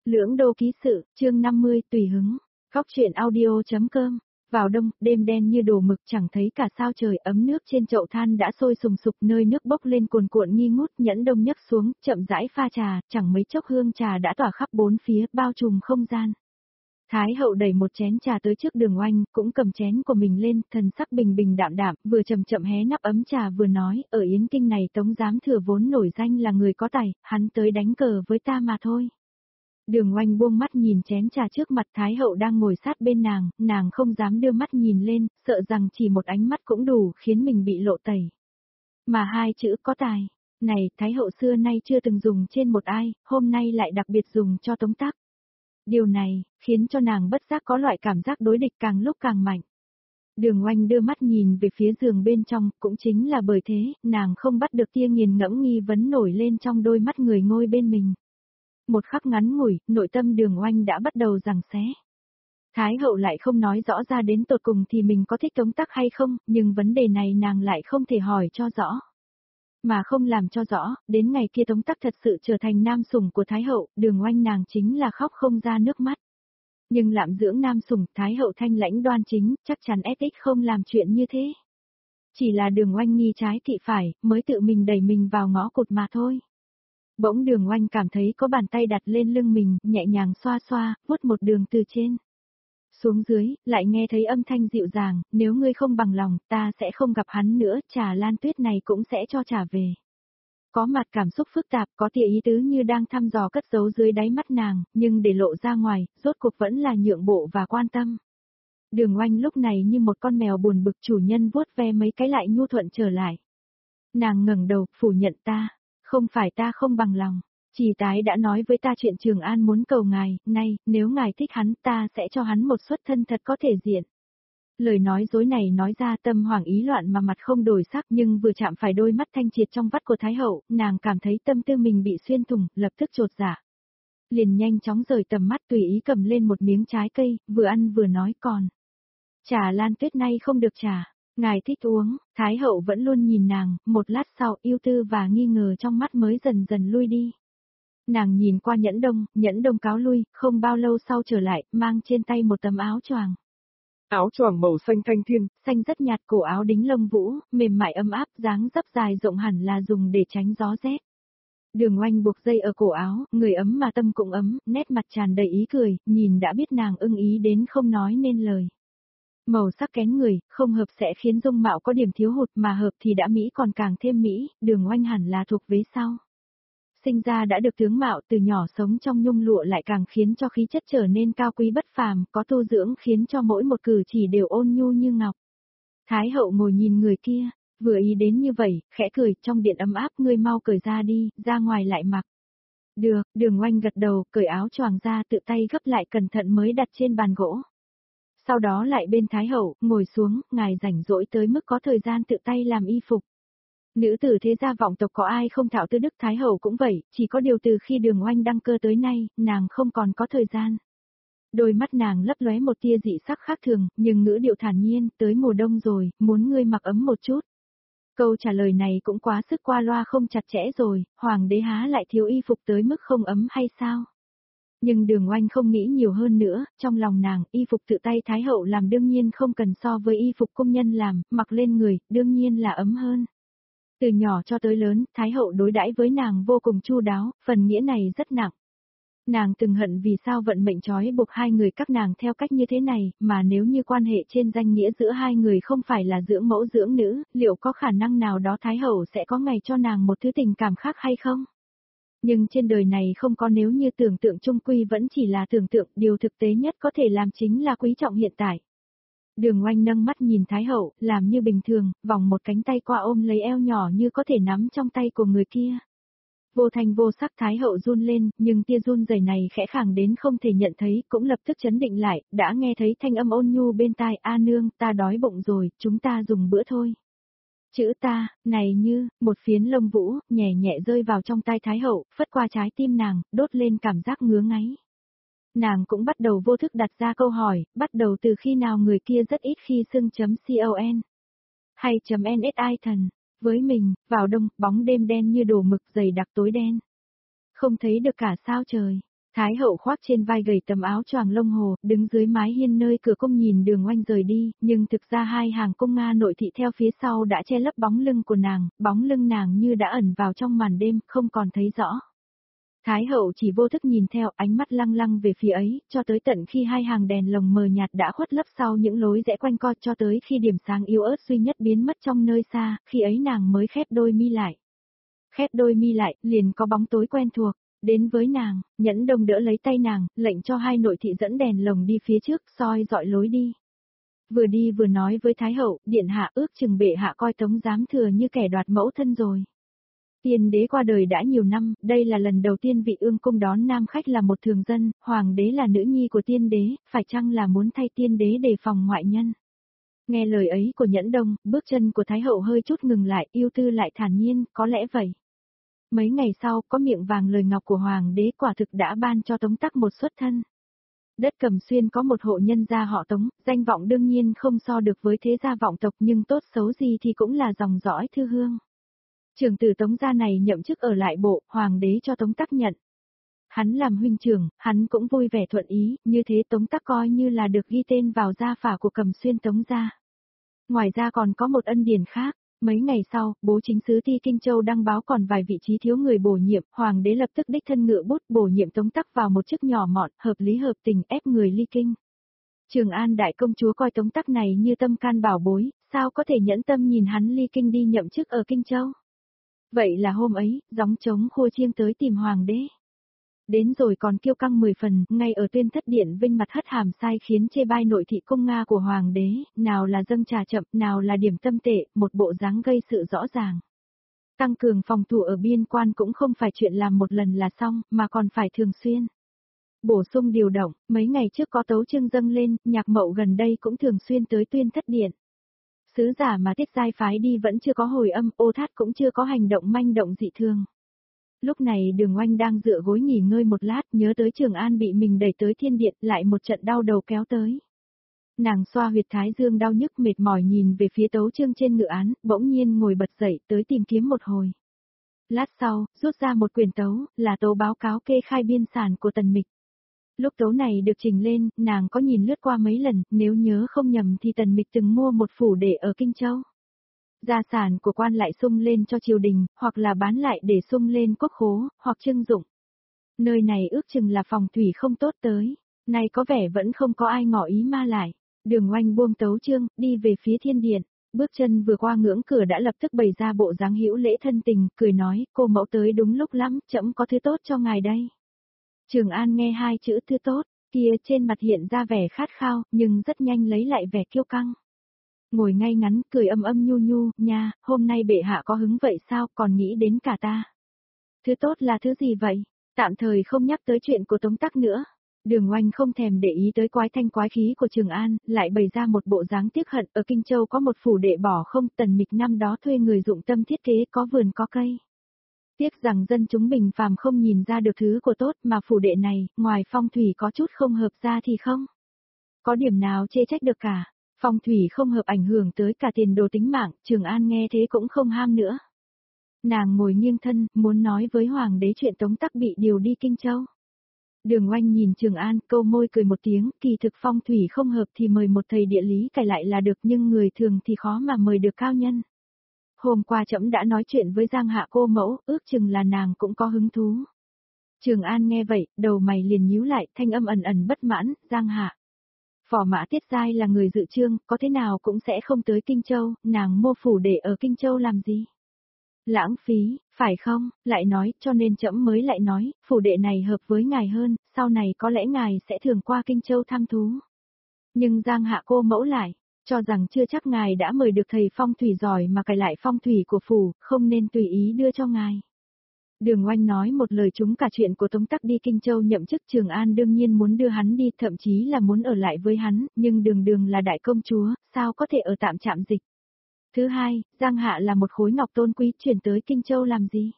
Lưỡng đô ký sự, chương 50, tùy hứng. Góc truyện audio.com. Vào đông, đêm đen như đổ mực, chẳng thấy cả sao trời, ấm nước trên chậu than đã sôi sùng sục, nơi nước bốc lên cuồn cuộn nghi ngút, nhẫn đông nhấc xuống, chậm rãi pha trà, chẳng mấy chốc hương trà đã tỏa khắp bốn phía, bao trùm không gian. Thái hậu đẩy một chén trà tới trước Đường Oanh, cũng cầm chén của mình lên, thần sắc bình bình đạm đạm, vừa chậm chậm hé nắp ấm trà vừa nói, ở Yến Kinh này Tống Giám Thừa vốn nổi danh là người có tài, hắn tới đánh cờ với ta mà thôi. Đường Oanh buông mắt nhìn chén trà trước mặt, Thái hậu đang ngồi sát bên nàng không dám đưa mắt nhìn lên, sợ rằng chỉ một ánh mắt cũng đủ khiến mình bị lộ tẩy. Mà hai chữ có tài, này Thái hậu xưa nay chưa từng dùng trên một ai, hôm nay lại đặc biệt dùng cho Tống Tắc. Điều này, khiến cho nàng bất giác có loại cảm giác đối địch càng lúc càng mạnh. Đường Oanh đưa mắt nhìn về phía giường bên trong, cũng chính là bởi thế, nàng không bắt được tia nghiền ngẫm nghi vấn nổi lên trong đôi mắt người ngồi bên mình. Một khắc ngắn ngủi, nội tâm Đường Oanh đã bắt đầu giằng xé. Thái hậu lại không nói rõ ra đến tột cùng thì mình có thích Tống Tắc hay không, nhưng vấn đề này nàng lại không thể hỏi cho rõ. Mà không làm cho rõ, đến ngày kia Tống Tắc thật sự trở thành nam sủng của Thái hậu, Đường Oanh nàng chính là khóc không ra nước mắt. Nhưng lạm dưỡng nam sủng, Thái hậu thanh lãnh đoan chính, chắc chắn SX không làm chuyện như thế. Chỉ là Đường Oanh nghi trái thị phải, mới tự mình đẩy mình vào ngõ cụt mà thôi. Bỗng Đường Oanh cảm thấy có bàn tay đặt lên lưng mình, nhẹ nhàng xoa xoa, vuốt một đường từ trên xuống dưới, lại nghe thấy âm thanh dịu dàng, nếu ngươi không bằng lòng, ta sẽ không gặp hắn nữa, Trà Lan Tuyết này cũng sẽ cho trả về. Có mặt cảm xúc phức tạp, có tia ý tứ như đang thăm dò cất giấu dưới đáy mắt nàng, nhưng để lộ ra ngoài, rốt cuộc vẫn là nhượng bộ và quan tâm. Đường Oanh lúc này như một con mèo buồn bực, chủ nhân vuốt ve mấy cái lại nhu thuận trở lại. Nàng ngẩng đầu, phủ nhận ta, không phải ta không bằng lòng. Chỉ tái đã nói với ta chuyện Trường An muốn cầu ngài, nay, nếu ngài thích hắn ta sẽ cho hắn một suất thân thật có thể diện. Lời nói dối này nói ra tâm hoảng ý loạn mà mặt không đổi sắc, nhưng vừa chạm phải đôi mắt thanh triệt trong vắt của Thái hậu, nàng cảm thấy tâm tư mình bị xuyên thủng, lập tức chột dạ. Liền nhanh chóng rời tầm mắt, tùy ý cầm lên một miếng trái cây, vừa ăn vừa nói còn. Trà Lan Tuyết nay không được trà, ngài thích uống. Thái hậu vẫn luôn nhìn nàng, một lát sau yêu tư và nghi ngờ trong mắt mới dần dần lui đi. Nàng nhìn qua nhẫn đông cáo lui, không bao lâu sau trở lại, mang trên tay một tấm áo choàng. Áo choàng màu xanh thanh thiên, xanh rất nhạt, cổ áo đính lông vũ, mềm mại ấm áp, dáng dấp dài rộng hẳn là dùng để tránh gió rét. Đường Oanh buộc dây ở cổ áo, người ấm mà tâm cũng ấm, nét mặt tràn đầy ý cười, nhìn đã biết nàng ưng ý đến không nói nên lời. Màu sắc kén người, không hợp sẽ khiến dung mạo có điểm thiếu hụt, mà hợp thì đã mỹ còn càng thêm mỹ, Đường Oanh hẳn là thuộc vế sau. Sinh ra đã được tướng mạo, từ nhỏ sống trong nhung lụa lại càng khiến cho khí chất trở nên cao quý bất phàm, có tu dưỡng khiến cho mỗi một cử chỉ đều ôn nhu như ngọc. Thái hậu ngồi nhìn người kia, vừa ý đến như vậy, khẽ cười, trong điện ấm áp, ngươi mau cởi ra đi, ra ngoài lại mặc. Được, Đường Oanh gật đầu, cởi áo choàng ra, tự tay gấp lại cẩn thận mới đặt trên bàn gỗ. Sau đó lại bên Thái hậu, ngồi xuống, ngài rảnh rỗi tới mức có thời gian tự tay làm y phục. Nữ tử thế gia vọng tộc có ai không thạo tư đức, Thái hậu cũng vậy, chỉ có điều từ khi Đường Oanh đăng cơ tới nay, nàng không còn có thời gian. Đôi mắt nàng lấp lóe một tia dị sắc khác thường, nhưng ngữ điệu thản nhiên, tới mùa đông rồi, muốn ngươi mặc ấm một chút. Câu trả lời này cũng quá sức qua loa không chặt chẽ rồi, hoàng đế há lại thiếu y phục tới mức không ấm hay sao? Nhưng Đường Oanh không nghĩ nhiều hơn nữa, trong lòng nàng, y phục tự tay Thái hậu làm đương nhiên không cần so với y phục công nhân làm, mặc lên người, đương nhiên là ấm hơn. Từ nhỏ cho tới lớn, Thái hậu đối đãi với nàng vô cùng chu đáo, phần nghĩa này rất nặng. Nàng từng hận vì sao vận mệnh trói buộc hai người các nàng theo cách như thế này, mà nếu như quan hệ trên danh nghĩa giữa hai người không phải là dưỡng mẫu dưỡng nữ, liệu có khả năng nào đó Thái hậu sẽ có ngày cho nàng một thứ tình cảm khác hay không? Nhưng trên đời này không có nếu như, tưởng tượng chung quy vẫn chỉ là tưởng tượng, điều thực tế nhất có thể làm chính là quý trọng hiện tại. Đường Oanh nâng mắt nhìn Thái hậu, làm như bình thường, vòng một cánh tay qua ôm lấy eo nhỏ như có thể nắm trong tay của người kia. Vô thanh vô sắc Thái hậu run lên, nhưng tia run rẩy này khẽ khàng đến không thể nhận thấy, cũng lập tức chấn định lại, đã nghe thấy thanh âm ôn nhu bên tai, a nương, ta đói bụng rồi, chúng ta dùng bữa thôi. Chữ ta, này như, một phiến lông vũ, nhẹ nhẹ rơi vào trong tai Thái hậu, phất qua trái tim nàng, đốt lên cảm giác ngứa ngáy. Nàng cũng bắt đầu vô thức đặt ra câu hỏi, bắt đầu từ khi nào người kia rất ít khi xưng.con hay .nsi thần. Với mình, vào đông, bóng đêm đen như đổ mực dày đặc tối đen. Không thấy được cả sao trời. Thái hậu khoác trên vai gầy tấm áo choàng lông hồ, đứng dưới mái hiên nơi cửa cung nhìn Đường Oanh rời đi, nhưng thực ra hai hàng cung Nga nội thị theo phía sau đã che lấp bóng lưng của nàng, bóng lưng nàng như đã ẩn vào trong màn đêm, không còn thấy rõ. Thái hậu chỉ vô thức nhìn theo, ánh mắt lăng lăng về phía ấy, cho tới tận khi hai hàng đèn lồng mờ nhạt đã khuất lấp sau những lối rẽ quanh co, cho tới khi điểm sáng yếu ớt duy nhất biến mất trong nơi xa, khi ấy nàng mới khép đôi mi lại. Khép đôi mi lại, liền có bóng tối quen thuộc. Đến với nàng, Nhẫn Đông đỡ lấy tay nàng, lệnh cho hai nội thị dẫn đèn lồng đi phía trước, soi dọi lối đi. Vừa đi vừa nói với Thái hậu, điện hạ ước chừng bệ hạ coi Tống Giám Thừa như kẻ đoạt mẫu thân rồi. Tiên đế qua đời đã nhiều năm, đây là lần đầu tiên vị ương cung đón nam khách là một thường dân, hoàng đế là nữ nhi của tiên đế, phải chăng là muốn thay tiên đế đề phòng ngoại nhân. Nghe lời ấy của Nhẫn Đông, bước chân của Thái hậu hơi chút ngừng lại, yêu tư lại thản nhiên, có lẽ vậy. Mấy ngày sau, có miệng vàng lời ngọc của hoàng đế quả thực đã ban cho Tống Tắc một xuất thân. Đất Cẩm Xuyên có một hộ nhân gia họ Tống, danh vọng đương nhiên không so được với thế gia vọng tộc, nhưng tốt xấu gì thì cũng là dòng dõi thư hương. Trưởng tử Tống gia này nhậm chức ở lại bộ, hoàng đế cho Tống Tắc nhận. Hắn làm huynh trưởng, hắn cũng vui vẻ thuận ý, như thế Tống Tắc coi như là được ghi tên vào gia phả của Cẩm Xuyên Tống gia. Ngoài ra còn có một ân điển khác. Mấy ngày sau, bố chính sứ Ti Kinh Châu đăng báo còn vài vị trí thiếu người bổ nhiệm, hoàng đế lập tức đích thân ngự bút bổ nhiệm Tống Tắc vào một chức nhỏ mọn, hợp lý hợp tình ép người ly kinh. Trường An đại công chúa coi Tống Tắc này như tâm can bảo bối, sao có thể nhẫn tâm nhìn hắn ly kinh đi nhậm chức ở Kinh Châu. Vậy là hôm ấy, gióng trống khua chiêng tới tìm hoàng đế. Đến rồi còn kiêu căng 10 phần, ngay ở Tuyên Thất Điện vinh mặt hất hàm sai khiến chê bai nội thị cung Nga của hoàng đế, nào là dâng trà chậm, nào là điểm tâm tệ, một bộ dáng gây sự rõ ràng. Tăng cường phòng thủ ở biên quan cũng không phải chuyện làm một lần là xong, mà còn phải thường xuyên. Bổ sung điều động, mấy ngày trước có tấu chương dâng lên, Nhạc Mậu gần đây cũng thường xuyên tới Tuyên Thất Điện. Sứ giả mà Tiết Giai phái đi vẫn chưa có hồi âm, Ô Thát cũng chưa có hành động manh động dị thường. Lúc này Đường Oanh đang dựa gối nghỉ ngơi một lát, nhớ tới Trường An bị mình đẩy tới thiên điện, lại một trận đau đầu kéo tới. Nàng xoa huyệt thái dương đau nhức mệt mỏi nhìn về phía tấu chương trên ngự án, bỗng nhiên ngồi bật dậy tới tìm kiếm một hồi. Lát sau, rút ra một quyển tấu, là tấu báo cáo kê khai biên sản của Tần Mịch. Lúc tấu này được trình lên, nàng có nhìn lướt qua mấy lần, nếu nhớ không nhầm thì Tần Mịch từng mua một phủ để ở Kinh Châu. Gia sản của quan lại sung lên cho triều đình, hoặc là bán lại để sung lên quốc khố, hoặc trưng dụng. Nơi này ước chừng là phòng thủy không tốt tới, nay có vẻ vẫn không có ai ngỏ ý ma lại. Đường Oanh buông tấu chương, đi về phía thiên điện, bước chân vừa qua ngưỡng cửa đã lập tức bày ra bộ dáng hữu lễ thân tình, cười nói, cô mẫu tới đúng lúc lắm, trẫm có thứ tốt cho ngài đây. Trường An nghe hai chữ thứ tốt, kia trên mặt hiện ra vẻ khát khao, nhưng rất nhanh lấy lại vẻ kiêu căng. Ngồi ngay ngắn, cười âm âm nhu nhu, nha, hôm nay bệ hạ có hứng vậy sao, còn nghĩ đến cả ta. Thứ tốt là thứ gì vậy? Tạm thời không nhắc tới chuyện của Tống Tắc nữa. Đường Oanh không thèm để ý tới quái thanh quái khí của Trường An, lại bày ra một bộ dáng tiếc hận, ở Kinh Châu có một phủ đệ bỏ không, Tần Mịch năm đó thuê người dụng tâm thiết kế có vườn có cây. Tiếc rằng dân chúng bình phàm không nhìn ra được thứ của tốt mà phủ đệ này, ngoài phong thủy có chút không hợp ra thì không. Có điểm nào chê trách được cả. Phong thủy không hợp ảnh hưởng tới cả tiền đồ tính mạng, Trường An nghe thế cũng không ham nữa. Nàng ngồi nghiêng thân, muốn nói với hoàng đế chuyện Tống Tắc bị điều đi Kinh Châu. Đường Oanh nhìn Trường An, câu môi cười một tiếng, kỳ thực phong thủy không hợp thì mời một thầy địa lý cải lại là được, nhưng người thường thì khó mà mời được cao nhân. Hôm qua trẫm đã nói chuyện với Giang Hạ cô mẫu, ước chừng là nàng cũng có hứng thú. Trường An nghe vậy, đầu mày liền nhíu lại, thanh âm ẩn ẩn bất mãn, Giang Hạ. Phò mã Tiết Giai là người dự chương, có thế nào cũng sẽ không tới Kinh Châu, nàng mua phủ để ở Kinh Châu làm gì? Lãng phí, phải không? Lại nói, cho nên trẫm mới lại nói, phủ đệ này hợp với ngài hơn, sau này có lẽ ngài sẽ thường qua Kinh Châu thăm thú. Nhưng Giang Hạ cô mẫu lại, cho rằng chưa chắc ngài đã mời được thầy phong thủy giỏi mà cải lại phong thủy của phủ, không nên tùy ý đưa cho ngài. Đường Oanh nói một lời trúng cả chuyện của Tống Tắc đi Kinh Châu nhậm chức. Trường An đương nhiên muốn đưa hắn đi, thậm chí là muốn ở lại với hắn, nhưng Đường là đại công chúa, sao có thể ở tạm trạm dịch. Thứ hai, Giang Hạ là một khối ngọc tôn quý, chuyển tới Kinh Châu làm gì?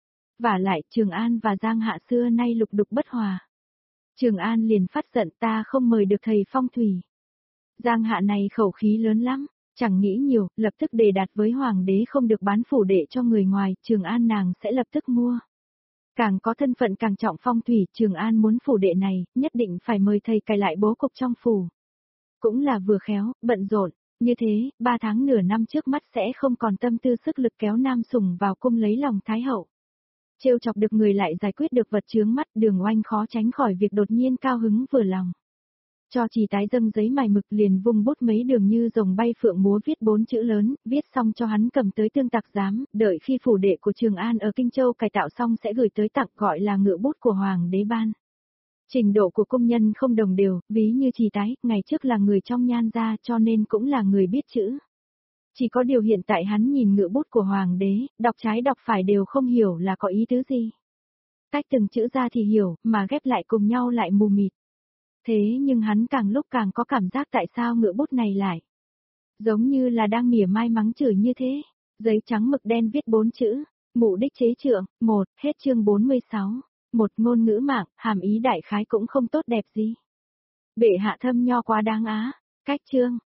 Vả lại, Trường An và Giang Hạ xưa nay lục đục bất hòa. Trường An liền phát giận, ta không mời được thầy phong thủy. Giang Hạ này khẩu khí lớn lắm, chẳng nghĩ nhiều, lập tức đề đạt với hoàng đế không được bán phủ đệ cho người ngoài, Trường An nàng sẽ lập tức mua. Càng có thân phận càng trọng phong thủy, Trường An muốn phủ đệ này, nhất định phải mời thầy cài lại bố cục trong phủ. Cũng là vừa khéo, bận rộn, như thế, 3 tháng nửa năm trước mắt sẽ không còn tâm tư sức lực kéo Nam Sùng vào cung lấy lòng Thái Hậu. Trêu chọc được người lại giải quyết được vật chướng mắt, Đường Oanh khó tránh khỏi việc đột nhiên cao hứng vừa lòng. Cho Trì Tái dâng giấy mài mực liền vung bút mấy đường như rồng bay phượng múa viết 4 chữ lớn, viết xong cho hắn cầm tới tương tặc giám, đợi khi phủ đệ của Trường An ở Kinh Châu cải tạo xong sẽ gửi tới tặng gọi là ngự bút của Hoàng đế ban. Trình độ của công nhân không đồng đều, ví như Trì Tái, ngày trước là người trong Nhan gia cho nên cũng là người biết chữ. Chỉ có điều hiện tại hắn nhìn ngự bút của Hoàng đế, đọc trái đọc phải đều không hiểu là có ý tứ gì. Cách từng chữ ra thì hiểu, mà ghép lại cùng nhau lại mù mịt. Thế nhưng hắn càng lúc càng có cảm giác tại sao ngự bút này lại giống như là đang mỉa mai mắng chửi như thế. Giấy trắng mực đen viết 4 chữ, mụ đích chế trượng, 1, hết chương 46. Một ngôn ngữ mạng, hàm ý đại khái cũng không tốt đẹp gì. Bệ hạ thâm nho quá đáng á, cách chương.